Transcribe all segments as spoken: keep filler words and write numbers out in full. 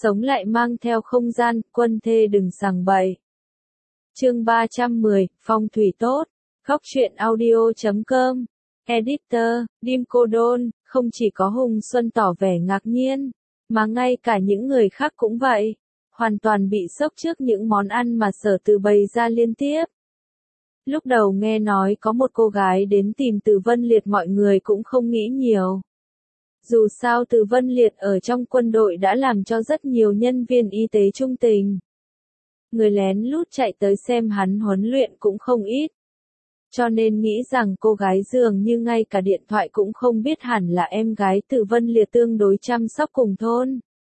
sống lại mang theo không gian, quân thê đừng sằng bậy. Chương ba trăm mười, phong thủy tốt. Góc truyện audio chấm com. Editor, Dim Cô Đôn, không chỉ có Hùng Xuân tỏ vẻ ngạc nhiên, mà ngay cả những người khác cũng vậy. Hoàn toàn bị sốc trước những món ăn mà Sở Từ bày ra liên tiếp. Lúc đầu nghe nói có một cô gái đến tìm Từ Vân Liệt, mọi người cũng không nghĩ nhiều. Dù sao Từ Vân Liệt ở trong quân đội đã làm cho rất nhiều nhân viên y tế trung tình. Người lén lút chạy tới xem hắn huấn luyện cũng không ít. Cho nên nghĩ rằng cô gái dường như ngay cả điện thoại cũng không biết hẳn là em gái Từ Vân Liệt tương đối chăm sóc cùng thôn.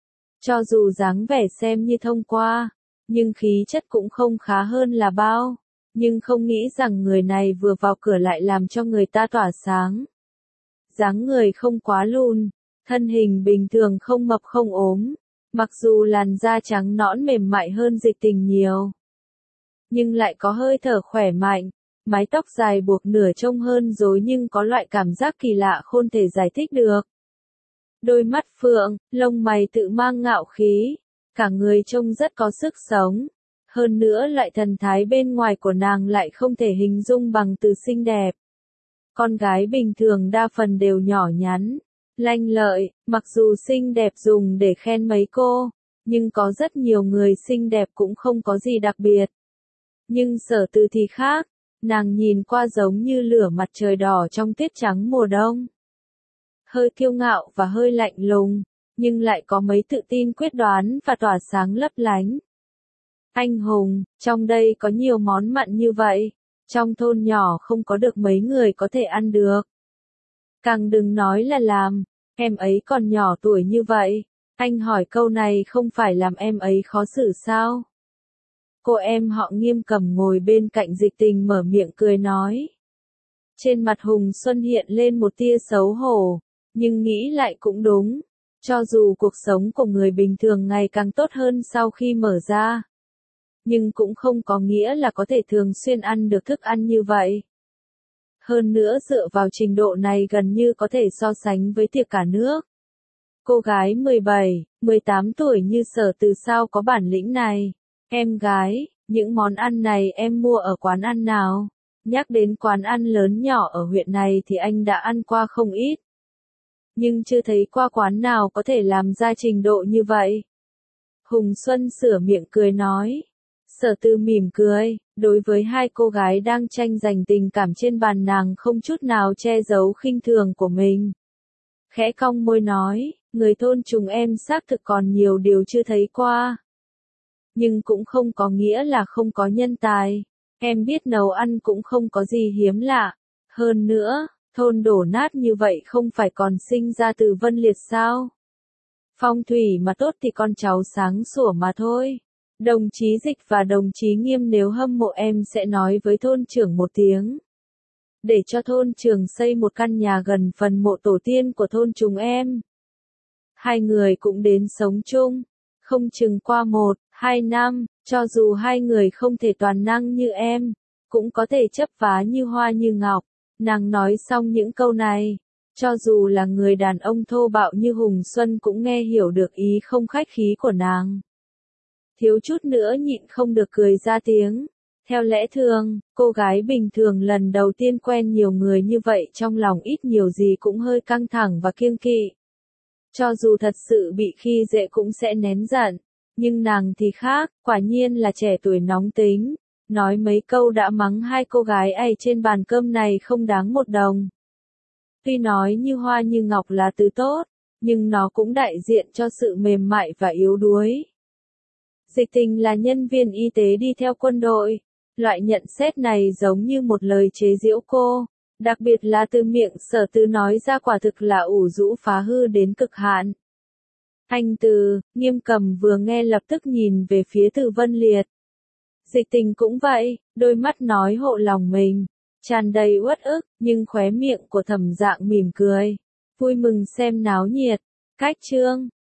Cho dù dáng vẻ xem như thông qua, nhưng khí chất cũng không khá hơn là bao. Nhưng không nghĩ rằng người này vừa vào cửa lại làm cho người ta tỏa sáng. Dáng người không quá lùn, thân hình bình thường không mập không ốm, mặc dù làn da trắng nõn mềm mại hơn Dịch Tình nhiều. Nhưng lại có hơi thở khỏe mạnh, mái tóc dài buộc nửa trông hơn rối nhưng có loại cảm giác kỳ lạ không thể giải thích được. Đôi mắt phượng, lông mày tự mang ngạo khí, cả người trông rất có sức sống. Hơn nữa loại thần thái bên ngoài của nàng lại không thể hình dung bằng từ xinh đẹp. Con gái bình thường đa phần đều nhỏ nhắn, lanh lợi, mặc dù xinh đẹp dùng để khen mấy cô, nhưng có rất nhiều người xinh đẹp cũng không có gì đặc biệt. Nhưng Sở Từ thì khác, nàng nhìn qua giống như lửa mặt trời đỏ trong tiết trắng mùa đông. Hơi kiêu ngạo và hơi lạnh lùng, nhưng lại có mấy tự tin quyết đoán và tỏa sáng lấp lánh. Anh hùng, trong đây có nhiều món mặn như vậy, trong thôn nhỏ không có được mấy người có thể ăn được. Càng đừng nói là làm, em ấy còn nhỏ tuổi như vậy, anh hỏi câu này không phải làm em ấy khó xử sao? Cô em họ Nghiêm Cầm ngồi bên cạnh Dịch Tình mở miệng cười nói. Trên mặt Hùng Xuân hiện lên một tia xấu hổ, nhưng nghĩ lại cũng đúng, cho dù cuộc sống của người bình thường ngày càng tốt hơn sau khi mở ra. Nhưng cũng không có nghĩa là có thể thường xuyên ăn được thức ăn như vậy. Hơn nữa dựa vào trình độ này gần như có thể so sánh với tiệc cả nước. Cô gái mười bảy, mười tám tuổi như Sở Từ sao có bản lĩnh này? Em gái, những món ăn này em mua ở quán ăn nào? Nhắc đến quán ăn lớn nhỏ ở huyện này thì anh đã ăn qua không ít. Nhưng chưa thấy qua quán nào có thể làm ra trình độ như vậy. Hùng Xuân sửa miệng cười nói. Sở Từ mỉm cười, đối với hai cô gái đang tranh giành tình cảm trên bàn nàng không chút nào che giấu khinh thường của mình. Khẽ cong môi nói, người thôn chúng em xác thực còn nhiều điều chưa thấy qua. Nhưng cũng không có nghĩa là không có nhân tài, em biết nấu ăn cũng không có gì hiếm lạ. Hơn nữa, thôn đổ nát như vậy không phải còn sinh ra Từ Vân Liệt sao? Phong thủy mà tốt thì con cháu sáng sủa mà thôi. Đồng chí Dịch và đồng chí Nghiêm nếu hâm mộ em sẽ nói với thôn trưởng một tiếng. Để cho thôn trưởng xây một căn nhà gần phần mộ tổ tiên của thôn chúng em. Hai người cũng đến sống chung. Không chừng qua một, hai năm, cho dù hai người không thể toàn năng như em, cũng có thể chấp vá như hoa như ngọc. Nàng nói xong những câu này, cho dù là người đàn ông thô bạo như Hùng Xuân cũng nghe hiểu được ý không khách khí của nàng. Thiếu chút nữa nhịn không được cười ra tiếng. Theo lẽ thường, cô gái bình thường lần đầu tiên quen nhiều người như vậy trong lòng ít nhiều gì cũng hơi căng thẳng và kiêng kỵ. Cho dù thật sự bị khi dễ cũng sẽ nén giận. Nhưng nàng thì khác, quả nhiên là trẻ tuổi nóng tính. Nói mấy câu đã mắng hai cô gái ấy trên bàn cơm này không đáng một đồng. Tuy nói như hoa như ngọc là từ tốt, nhưng nó cũng đại diện cho sự mềm mại và yếu đuối. Dịch Tình là nhân viên y tế đi theo quân đội. Loại nhận xét này giống như một lời chế giễu cô, đặc biệt là từ miệng Sở Từ nói ra quả thực là ủ rũ phá hư đến cực hạn. Anh Từ, Nghiêm Cầm vừa nghe lập tức nhìn về phía Từ Vân Liệt. Dịch Tình cũng vậy, đôi mắt nói hộ lòng mình, tràn đầy uất ức, nhưng khóe miệng của Thẩm Dạng mỉm cười, vui mừng xem náo nhiệt. Cách chương